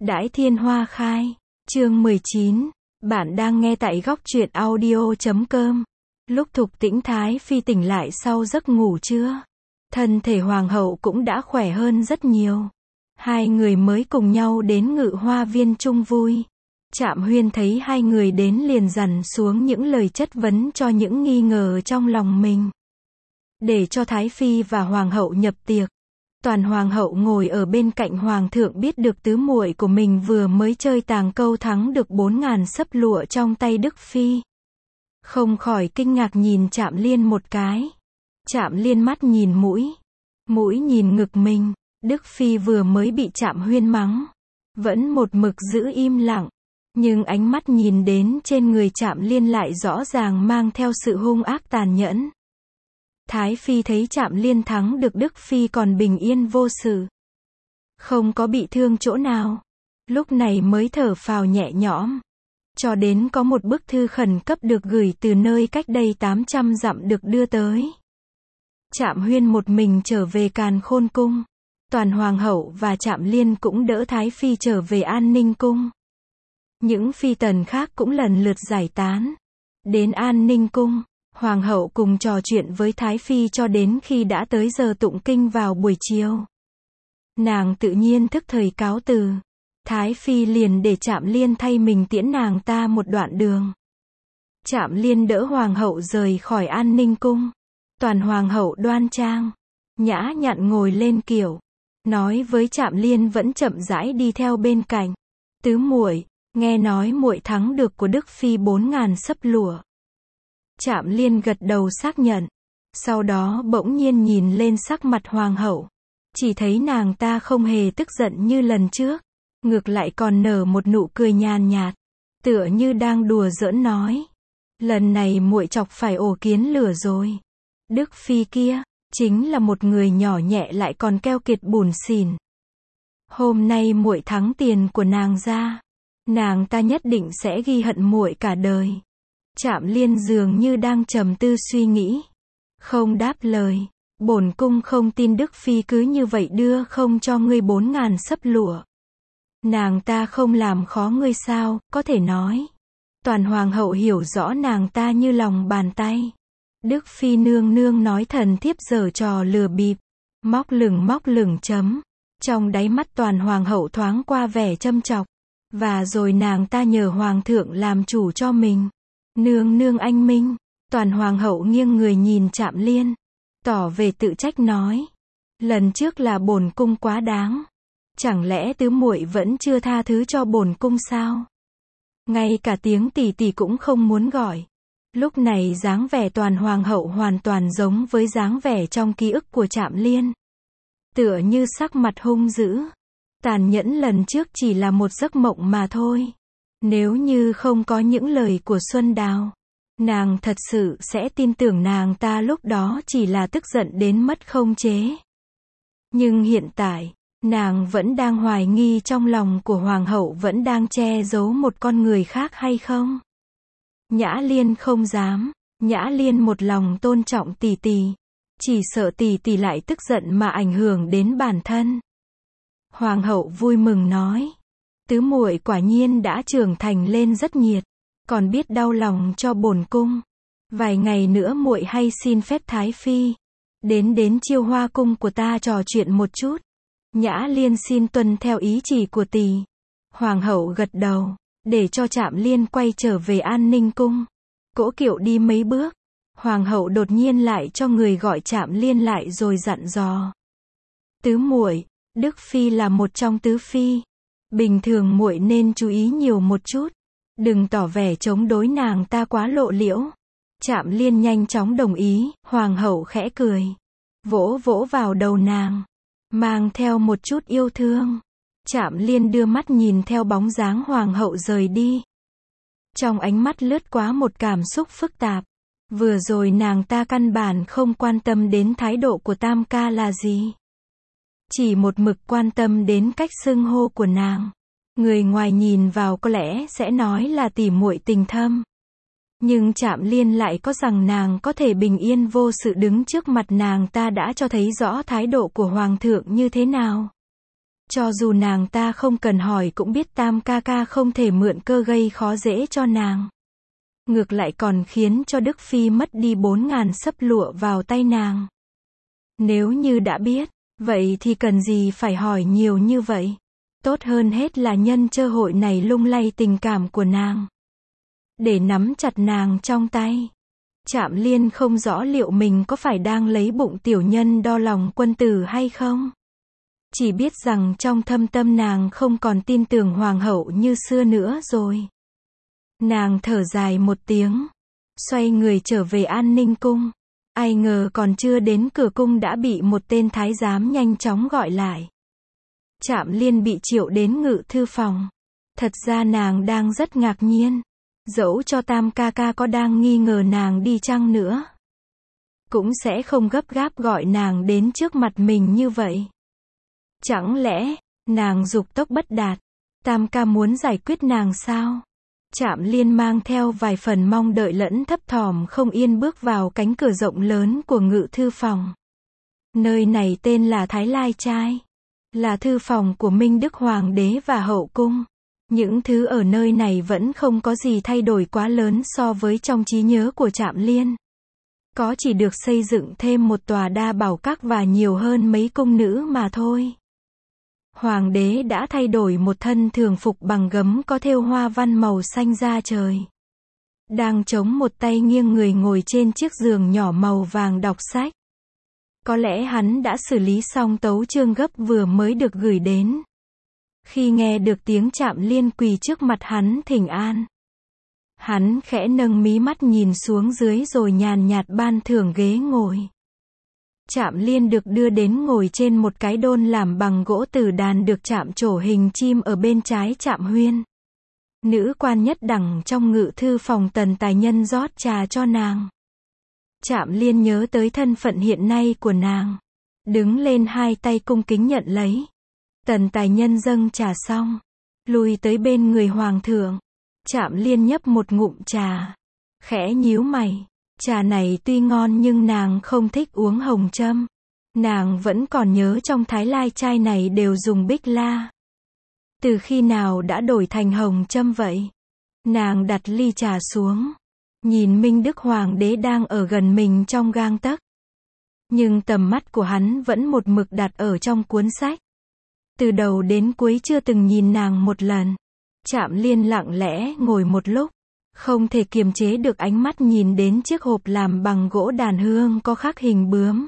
Đãi Thiên Hoa Khai, chương 19, bạn đang nghe tại góc truyện audio.com. Lúc Thục Tĩnh Thái Phi tỉnh lại sau giấc ngủ trưa, thân thể hoàng hậu cũng đã khỏe hơn rất nhiều. Hai người mới cùng nhau đến Ngự Hoa Viên chung vui. Trạm Huyên thấy hai người đến liền dằn xuống những lời chất vấn cho những nghi ngờ trong lòng mình. Để cho Thái Phi và Hoàng hậu nhập tiệc. Toàn Hoàng hậu ngồi ở bên cạnh Hoàng thượng biết được tứ muội của mình vừa mới chơi tàng câu thắng được 4.000 sấp lụa trong tay Đức Phi. Không khỏi kinh ngạc nhìn Trạm Liên một cái. Trạm Liên mắt nhìn mũi. Mũi nhìn ngực mình. Đức Phi vừa mới bị Trạm Huyên mắng. Vẫn một mực giữ im lặng. Nhưng ánh mắt nhìn đến trên người Trạm Liên lại rõ ràng mang theo sự hung ác tàn nhẫn. Thái Phi thấy Trạm Liên thắng được Đức Phi còn bình yên vô sự. Không có bị thương chỗ nào. Lúc này mới thở phào nhẹ nhõm. Cho đến có một bức thư khẩn cấp được gửi từ nơi cách đây 800 dặm được đưa tới. Trạm Huyên một mình trở về Càn Khôn Cung. Toàn Hoàng hậu và Trạm Liên cũng đỡ Thái Phi trở về An Ninh Cung. Những phi tần khác cũng lần lượt giải tán. Đến An Ninh Cung, Hoàng hậu cùng trò chuyện với Thái Phi cho đến khi đã tới giờ tụng kinh vào buổi chiều. Nàng tự nhiên thức thời cáo từ. Thái Phi liền để Trạm Liên thay mình tiễn nàng ta một đoạn đường. Trạm Liên đỡ Hoàng hậu rời khỏi An Ninh Cung. Toàn Hoàng hậu đoan trang, nhã nhặn ngồi lên kiệu, nói với Trạm Liên vẫn chậm rãi đi theo bên cạnh. Tứ muội, nghe nói muội thắng được của Đức Phi 4.000 sấp lụa. Trạm Liên gật đầu xác nhận. Sau đó bỗng nhiên nhìn lên sắc mặt Hoàng hậu. Chỉ thấy nàng ta không hề tức giận như lần trước. Ngược lại còn nở một nụ cười nhàn nhạt. Tựa như đang đùa giỡn nói. Lần này muội chọc phải ổ kiến lửa rồi. Đức Phi kia, chính là một người nhỏ nhẹ lại còn keo kiệt bủn xỉn. Hôm nay muội thắng tiền của nàng ra. Nàng ta nhất định sẽ ghi hận muội cả đời. Trạm Liên dường như đang trầm tư suy nghĩ. Không đáp lời. Bổn cung không tin Đức Phi cứ như vậy đưa không cho ngươi 4.000 sấp lụa. Nàng ta không làm khó ngươi sao, có thể nói. Toàn Hoàng hậu hiểu rõ nàng ta như lòng bàn tay. Đức Phi nương nương nói thần thiếp giở trò lừa bịp. Móc lửng chấm. Trong đáy mắt Toàn Hoàng hậu thoáng qua vẻ châm chọc. Và rồi nàng ta nhờ Hoàng thượng làm chủ cho mình. Nương nương anh minh. Toàn Hoàng hậu nghiêng người nhìn Trạm Liên. Tỏ về tự trách nói. Lần trước là bổn cung quá đáng. Chẳng lẽ tứ muội vẫn chưa tha thứ cho bổn cung sao? Ngay cả tiếng tỷ tỷ cũng không muốn gọi. Lúc này dáng vẻ Toàn Hoàng hậu hoàn toàn giống với dáng vẻ trong ký ức của Trạm Liên. Tựa như sắc mặt hung dữ. Tàn nhẫn lần trước chỉ là một giấc mộng mà thôi. Nếu như không có những lời của Xuân Đào, nàng thật sự sẽ tin tưởng nàng ta lúc đó chỉ là tức giận đến mất khống chế. Nhưng hiện tại, nàng vẫn đang hoài nghi trong lòng của Hoàng hậu vẫn đang che giấu một con người khác hay không? Nhã Liên không dám. Nhã Liên một lòng tôn trọng tỷ tỷ. Chỉ sợ tỷ tỷ lại tức giận mà ảnh hưởng đến bản thân. Hoàng hậu vui mừng nói. Tứ muội quả nhiên đã trưởng thành lên rất nhiệt. Còn biết đau lòng cho bổn cung. Vài ngày nữa muội hay xin phép Thái Phi. Đến Chiêu Hoa cung của ta trò chuyện một chút. Nhã Liên xin tuân theo ý chỉ của tỷ. Hoàng hậu gật đầu. Để cho Trạm Liên quay trở về An Ninh Cung. Cỗ kiệu đi mấy bước. Hoàng hậu đột nhiên lại cho người gọi Trạm Liên lại rồi dặn dò. Tứ muội, Đức Phi là một trong tứ phi. Bình thường muội nên chú ý nhiều một chút. Đừng tỏ vẻ chống đối nàng ta quá lộ liễu. Trạm Liên nhanh chóng đồng ý. Hoàng hậu khẽ cười. Vỗ vỗ vào đầu nàng. Mang theo một chút yêu thương. Trạm Liên đưa mắt nhìn theo bóng dáng Hoàng hậu rời đi. Trong ánh mắt lướt qua một cảm xúc phức tạp. Vừa rồi nàng ta căn bản không quan tâm đến thái độ của Tam ca là gì. Chỉ một mực quan tâm đến cách xưng hô của nàng. Người ngoài nhìn vào có lẽ sẽ nói là tỉ muội tình thâm. Nhưng Trạm Liên lại có rằng nàng có thể bình yên vô sự đứng trước mặt nàng ta đã cho thấy rõ thái độ của Hoàng thượng như thế nào. Cho dù nàng ta không cần hỏi cũng biết Tam ca ca không thể mượn cơ gây khó dễ cho nàng. Ngược lại còn khiến cho Đức Phi mất đi 4.000 sấp lụa vào tay nàng. Nếu như đã biết, vậy thì cần gì phải hỏi nhiều như vậy. Tốt hơn hết là nhân cơ hội này lung lay tình cảm của nàng. Để nắm chặt nàng trong tay. Trạm Liên không rõ liệu mình có phải đang lấy bụng tiểu nhân đo lòng quân tử hay không. Chỉ biết rằng trong thâm tâm nàng không còn tin tưởng hoàng hậu như xưa nữa rồi. Nàng thở dài một tiếng, xoay người trở về An Ninh cung. Ai ngờ còn chưa đến cửa cung đã bị một tên thái giám nhanh chóng gọi lại. Trạm Liên bị triệu đến ngự thư phòng. Thật ra nàng đang rất ngạc nhiên. Dẫu cho Tam ca ca có đang nghi ngờ nàng đi chăng nữa, cũng sẽ không gấp gáp gọi nàng đến trước mặt mình như vậy. Chẳng lẽ, nàng dục tốc bất đạt, Tam ca muốn giải quyết nàng sao? Trạm Liên mang theo vài phần mong đợi lẫn thấp thỏm không yên bước vào cánh cửa rộng lớn của ngự thư phòng. Nơi này tên là Thái Lai Trai, là thư phòng của Minh Đức Hoàng đế và hậu cung. Những thứ ở nơi này vẫn không có gì thay đổi quá lớn so với trong trí nhớ của Trạm Liên. Có chỉ được xây dựng thêm một tòa đa bảo các và nhiều hơn mấy cung nữ mà thôi. Hoàng đế đã thay đổi một thân thường phục bằng gấm có thêu hoa văn màu xanh da trời. Đang chống một tay nghiêng người ngồi trên chiếc giường nhỏ màu vàng đọc sách. Có lẽ hắn đã xử lý xong tấu chương gấp vừa mới được gửi đến. Khi nghe được tiếng Trạm Liên quỳ trước mặt hắn thỉnh an, hắn khẽ nâng mí mắt nhìn xuống dưới rồi nhàn nhạt ban thưởng ghế ngồi. Trạm Liên được đưa đến ngồi trên một cái đôn làm bằng gỗ tử đàn được chạm trổ hình chim ở bên trái Trạm Huyên. Nữ quan nhất đẳng trong ngự thư phòng Tần Tài Nhân rót trà cho nàng. Trạm Liên nhớ tới thân phận hiện nay của nàng, đứng lên hai tay cung kính nhận lấy. Tần Tài Nhân dâng trà xong, lùi tới bên người hoàng thượng. Trạm Liên nhấp một ngụm trà, khẽ nhíu mày. Trà này tuy ngon nhưng nàng không thích uống hồng trâm. Nàng vẫn còn nhớ trong Thái Lai Trai này đều dùng bích la. Từ khi nào đã đổi thành hồng trâm vậy? Nàng đặt ly trà xuống, nhìn Minh Đức Hoàng đế đang ở gần mình trong gang tấc. Nhưng tầm mắt của hắn vẫn một mực đặt ở trong cuốn sách. Từ đầu đến cuối chưa từng nhìn nàng một lần. Trạm Liên lặng lẽ ngồi một lúc, không thể kiềm chế được ánh mắt nhìn đến chiếc hộp làm bằng gỗ đàn hương có khắc hình bướm.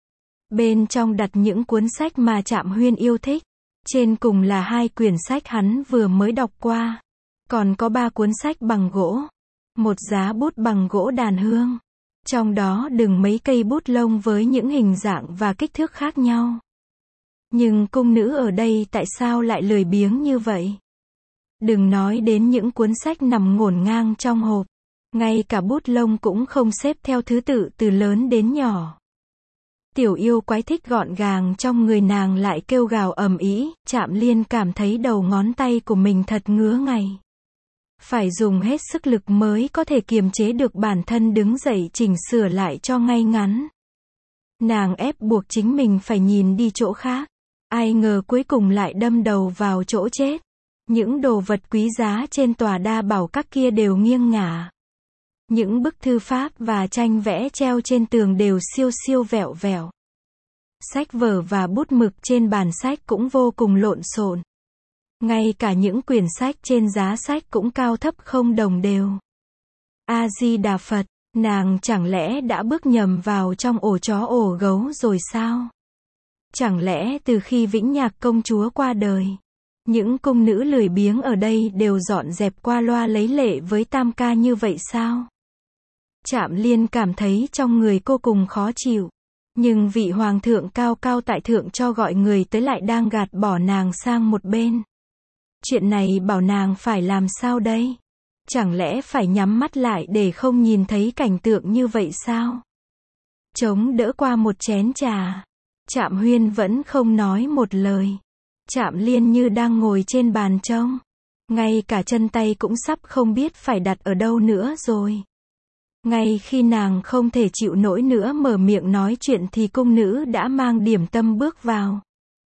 Bên trong đặt những cuốn sách mà Trạm Huyên yêu thích. Trên cùng là 2 quyển sách hắn vừa mới đọc qua. Còn có 3 cuốn sách bằng gỗ. Một giá bút bằng gỗ đàn hương. Trong đó đựng mấy cây bút lông với những hình dạng và kích thước khác nhau. Nhưng cung nữ ở đây tại sao lại lười biếng như vậy? Đừng nói đến những cuốn sách nằm ngổn ngang trong hộp. Ngay cả bút lông cũng không xếp theo thứ tự từ lớn đến nhỏ. Tiểu yêu quái thích gọn gàng trong người nàng lại kêu gào ầm ĩ. Trạm Liên cảm thấy đầu ngón tay của mình thật ngứa ngay. Phải dùng hết sức lực mới có thể kiềm chế được bản thân đứng dậy chỉnh sửa lại cho ngay ngắn. Nàng ép buộc chính mình phải nhìn đi chỗ khác. Ai ngờ cuối cùng lại đâm đầu vào chỗ chết. Những đồ vật quý giá trên tòa đa bảo các kia đều nghiêng ngả. Những bức thư pháp và tranh vẽ treo trên tường đều siêu siêu vẹo vẹo. Sách vở và bút mực trên bàn sách cũng vô cùng lộn xộn. Ngay cả những quyển sách trên giá sách cũng cao thấp không đồng đều. A Di Đà Phật, nàng chẳng lẽ đã bước nhầm vào trong ổ chó ổ gấu rồi sao? Chẳng lẽ từ khi Vĩnh Nhạc công chúa qua đời, những cung nữ lười biếng ở đây đều dọn dẹp qua loa lấy lệ với Tam ca như vậy sao? Trạm Liên cảm thấy trong người cô cùng khó chịu. Nhưng vị hoàng thượng cao cao tại thượng cho gọi người tới lại đang gạt bỏ nàng sang một bên. Chuyện này bảo nàng phải làm sao đây? Chẳng lẽ phải nhắm mắt lại để không nhìn thấy cảnh tượng như vậy sao? Chống đỡ qua một chén trà. Trạm Huyên vẫn không nói một lời. Trạm Liên như đang ngồi trên bàn trông. Ngay cả chân tay cũng sắp không biết phải đặt ở đâu nữa rồi. Ngay khi nàng không thể chịu nổi nữa mở miệng nói chuyện thì cung nữ đã mang điểm tâm bước vào.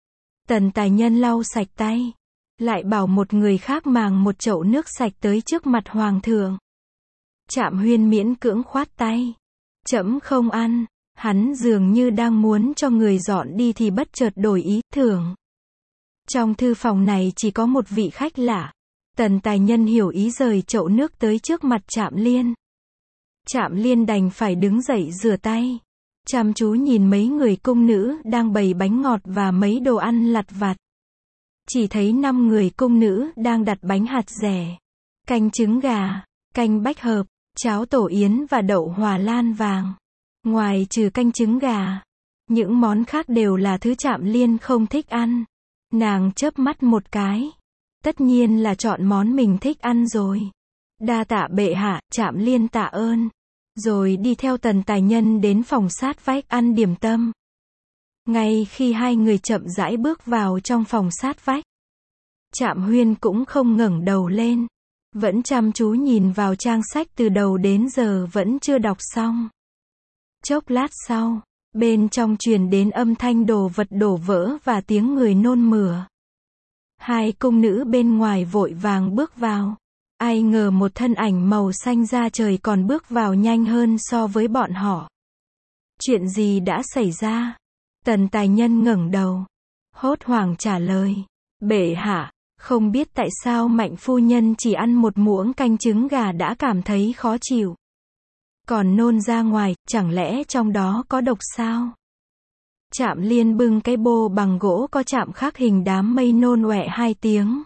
Tần Tài Nhân lau sạch tay, lại bảo một người khác mang một chậu nước sạch tới trước mặt hoàng thượng. Trạm Huyên miễn cưỡng khoát tay. Trẫm không ăn. Hắn dường như đang muốn cho người dọn đi thì bất chợt đổi ý, thưởng. Trong thư phòng này chỉ có một vị khách lạ. Tần Tài Nhân hiểu ý rời chậu nước tới trước mặt Trạm Liên. Trạm Liên đành phải đứng dậy rửa tay. Chăm chú nhìn mấy người cung nữ đang bày bánh ngọt và mấy đồ ăn lặt vặt. Chỉ thấy 5 người cung nữ đang đặt bánh hạt dẻ, canh trứng gà, canh bách hợp, cháo tổ yến và đậu hòa lan vàng. Ngoài trừ canh trứng gà, những món khác đều là thứ Trạm Liên không thích ăn. Nàng chớp mắt một cái. Tất nhiên là chọn món mình thích ăn rồi. Đa tạ bệ hạ, Trạm Liên tạ ơn. Rồi đi theo Tần Tài Nhân đến phòng sát vách ăn điểm tâm. Ngay khi hai người chậm rãi bước vào trong phòng sát vách, Trạm Huyên cũng không ngẩng đầu lên, vẫn chăm chú nhìn vào trang sách từ đầu đến giờ vẫn chưa đọc xong. Chốc lát sau, bên trong truyền đến âm thanh đồ vật đổ vỡ và tiếng người nôn mửa. Hai cung nữ bên ngoài vội vàng bước vào. Ai ngờ một thân ảnh màu xanh da trời còn bước vào nhanh hơn so với bọn họ. Chuyện gì đã xảy ra? Tần Tài Nhân ngẩng đầu, hốt hoảng trả lời. Bệ hạ, không biết tại sao Mạnh phu nhân chỉ ăn một muỗng canh trứng gà đã cảm thấy khó chịu. Còn nôn ra ngoài, chẳng lẽ trong đó có độc sao? Trạm Liên bưng cái bô bằng gỗ có chạm khắc hình đám mây nôn ọe 2 tiếng.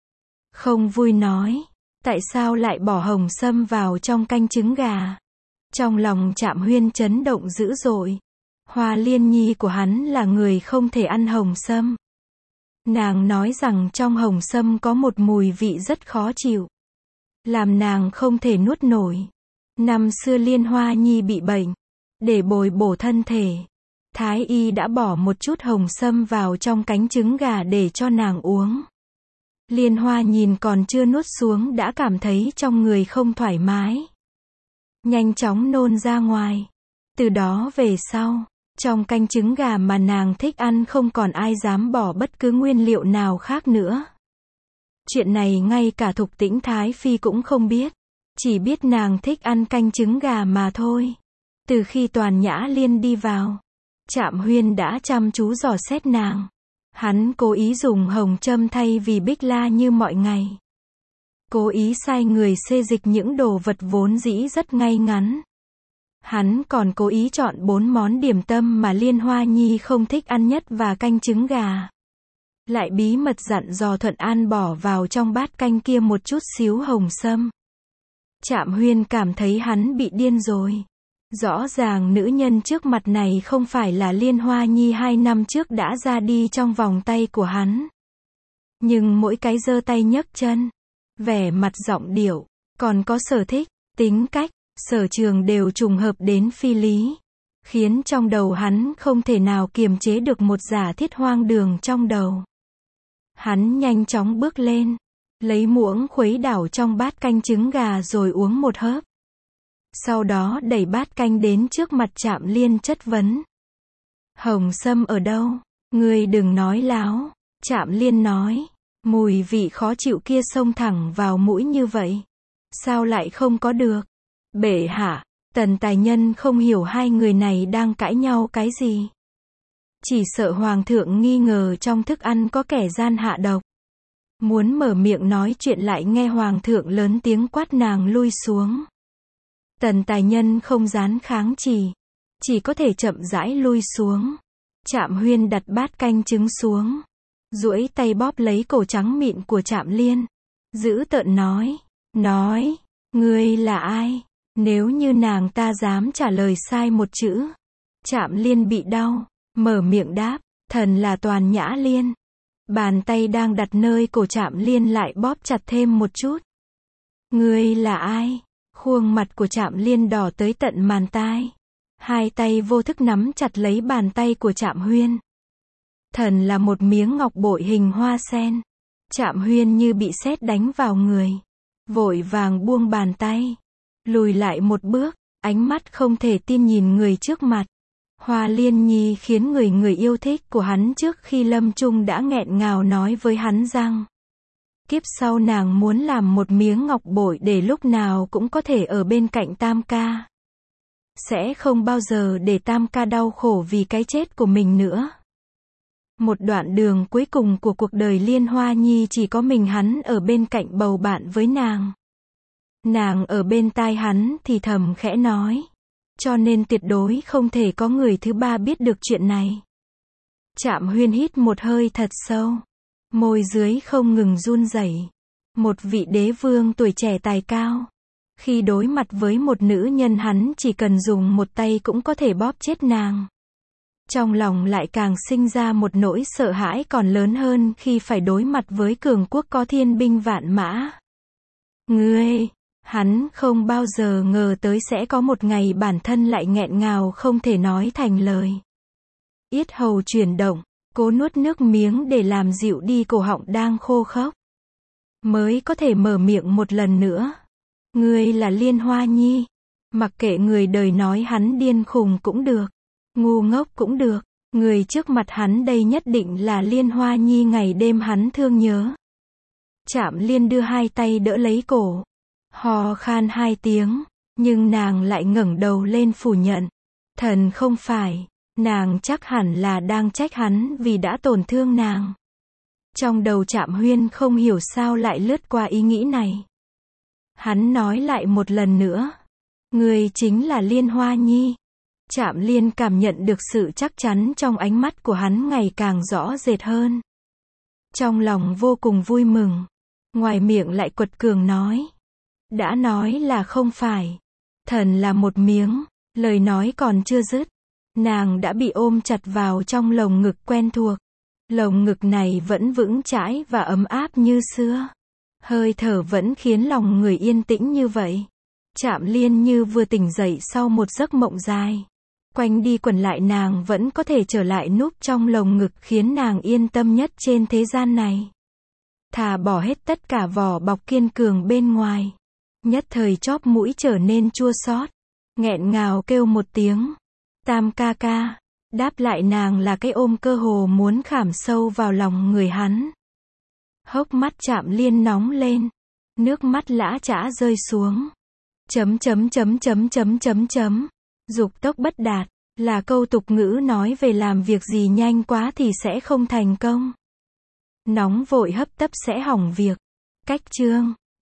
Không vui nói, tại sao lại bỏ hồng sâm vào trong canh trứng gà? Trong lòng Trạm Huyên chấn động dữ dội. Hoa Liên Nhi của hắn là người không thể ăn hồng sâm. Nàng nói rằng trong hồng sâm có một mùi vị rất khó chịu, làm nàng không thể nuốt nổi. Năm xưa Liên Hoa Nhi bị bệnh, để bồi bổ thân thể, Thái y đã bỏ một chút hồng sâm vào trong cánh trứng gà để cho nàng uống. Liên Hoa nhìn còn chưa nuốt xuống đã cảm thấy trong người không thoải mái, nhanh chóng nôn ra ngoài. Từ đó về sau, trong canh trứng gà mà nàng thích ăn không còn ai dám bỏ bất cứ nguyên liệu nào khác nữa. Chuyện này ngay cả Thục Tĩnh Thái Phi cũng không biết, chỉ biết nàng thích ăn canh trứng gà mà thôi. Từ khi Toàn Nhã Liên đi vào, Trạm Huyên đã chăm chú dò xét nàng. Hắn cố ý dùng hồng châm thay vì bích la như mọi ngày. Cố ý sai người xê dịch những đồ vật vốn dĩ rất ngay ngắn. Hắn còn cố ý chọn 4 món điểm tâm mà Liên Hoa Nhi không thích ăn nhất và canh trứng gà. Lại bí mật dặn dò Thuận An bỏ vào trong bát canh kia một chút xíu hồng sâm. Trạm Huyên cảm thấy hắn bị điên rồi. Rõ ràng nữ nhân trước mặt này không phải là Liên Hoa Nhi 2 năm trước đã ra đi trong vòng tay của hắn. Nhưng mỗi cái giơ tay nhấc chân, vẻ mặt giọng điệu, còn có sở thích, tính cách, sở trường đều trùng hợp đến phi lý, khiến trong đầu hắn không thể nào kiềm chế được một giả thiết hoang đường trong đầu. Hắn nhanh chóng bước lên, lấy muỗng khuấy đảo trong bát canh trứng gà rồi uống một hớp. Sau đó đẩy bát canh đến trước mặt Trạm Liên chất vấn. Hồng sâm ở đâu? Ngươi đừng nói láo. Trạm Liên nói, mùi vị khó chịu kia xông thẳng vào mũi như vậy. Sao lại không có được? Bệ hạ, Tần Tài Nhân không hiểu hai người này đang cãi nhau cái gì. Chỉ sợ Hoàng thượng nghi ngờ trong thức ăn có kẻ gian hạ độc. Muốn mở miệng nói chuyện lại nghe Hoàng thượng lớn tiếng quát nàng lui xuống. Tần Tài Nhân không dám kháng chỉ có thể chậm rãi lui xuống. Trạm Huyên đặt bát canh trứng xuống, duỗi tay bóp lấy cổ trắng mịn của Trạm Liên, dữ tợn nói, ngươi là ai? Nếu như nàng ta dám trả lời sai một chữ. Trạm Liên bị đau, mở miệng đáp, thần là Toàn Nhã Liên. Bàn tay đang đặt nơi cổ Trạm Liên lại bóp chặt thêm một chút. Ngươi là ai? Khuôn mặt của Trạm Liên đỏ tới tận màn tai. Hai tay vô thức nắm chặt lấy bàn tay của Trạm Huyên. Thần là một miếng ngọc bội hình hoa sen. Trạm Huyên như bị sét đánh vào người, vội vàng buông bàn tay, lùi lại một bước, ánh mắt không thể tin nhìn người trước mặt. Hoa Liên Nhi khiến người yêu thích của hắn trước khi lâm chung đã nghẹn ngào nói với hắn rằng kiếp sau nàng muốn làm một miếng ngọc bội để lúc nào cũng có thể ở bên cạnh Tam ca. Sẽ không bao giờ để Tam ca đau khổ vì cái chết của mình nữa. Một đoạn đường cuối cùng của cuộc đời Liên Hoa Nhi chỉ có mình hắn ở bên cạnh bầu bạn với nàng. Nàng ở bên tai hắn thì thầm khẽ nói. Cho nên tuyệt đối không thể có người thứ ba biết được chuyện này. Trạm Huyên hít một hơi thật sâu. Môi dưới không ngừng run rẩy. Một vị đế vương tuổi trẻ tài cao. Khi đối mặt với một nữ nhân hắn chỉ cần dùng một tay cũng có thể bóp chết nàng. Trong lòng lại càng sinh ra một nỗi sợ hãi còn lớn hơn khi phải đối mặt với cường quốc có thiên binh vạn mã. Ngươi, hắn không bao giờ ngờ tới sẽ có một ngày bản thân lại nghẹn ngào không thể nói thành lời. Yết hầu chuyển động, cố nuốt nước miếng để làm dịu đi cổ họng đang khô khốc. Mới có thể mở miệng một lần nữa. Ngươi là Liên Hoa Nhi. Mặc kệ người đời nói hắn điên khùng cũng được. Ngu ngốc cũng được. Người trước mặt hắn đây nhất định là Liên Hoa Nhi ngày đêm hắn thương nhớ. Trạm Liên đưa hai tay đỡ lấy cổ. Hò khan hai tiếng. Nhưng nàng lại ngẩng đầu lên phủ nhận. Thần không phải. Nàng chắc hẳn là đang trách hắn vì đã tổn thương nàng. Trong đầu Trạm Huyên không hiểu sao lại lướt qua ý nghĩ này. Hắn nói lại một lần nữa. Ngươi chính là Liên Hoa Nhi. Trạm Liên cảm nhận được sự chắc chắn trong ánh mắt của hắn ngày càng rõ rệt hơn. Trong lòng vô cùng vui mừng. Ngoài miệng lại quật cường nói. Đã nói là không phải. Thần là một miếng. Lời nói còn chưa dứt. Nàng đã bị ôm chặt vào trong lồng ngực quen thuộc. Lồng ngực này vẫn vững chãi và ấm áp như xưa. Hơi thở vẫn khiến lòng người yên tĩnh như vậy. Trạm Liên như vừa tỉnh dậy sau một giấc mộng dài. Quanh đi quẩn lại nàng vẫn có thể trở lại núp trong lồng ngực khiến nàng yên tâm nhất trên thế gian này. Thà bỏ hết tất cả vỏ bọc kiên cường bên ngoài. Nhất thời chóp mũi trở nên chua xót. Nghẹn ngào kêu một tiếng. Tam ca ca. Đáp lại nàng là cái ôm cơ hồ muốn khảm sâu vào lòng người hắn. Hốc mắt Trạm Liên nóng lên. Nước mắt lã chã rơi xuống. Dục tốc bất đạt. Là câu tục ngữ nói về làm việc gì nhanh quá thì sẽ không thành công. Nóng vội hấp tấp sẽ hỏng việc. Cách chương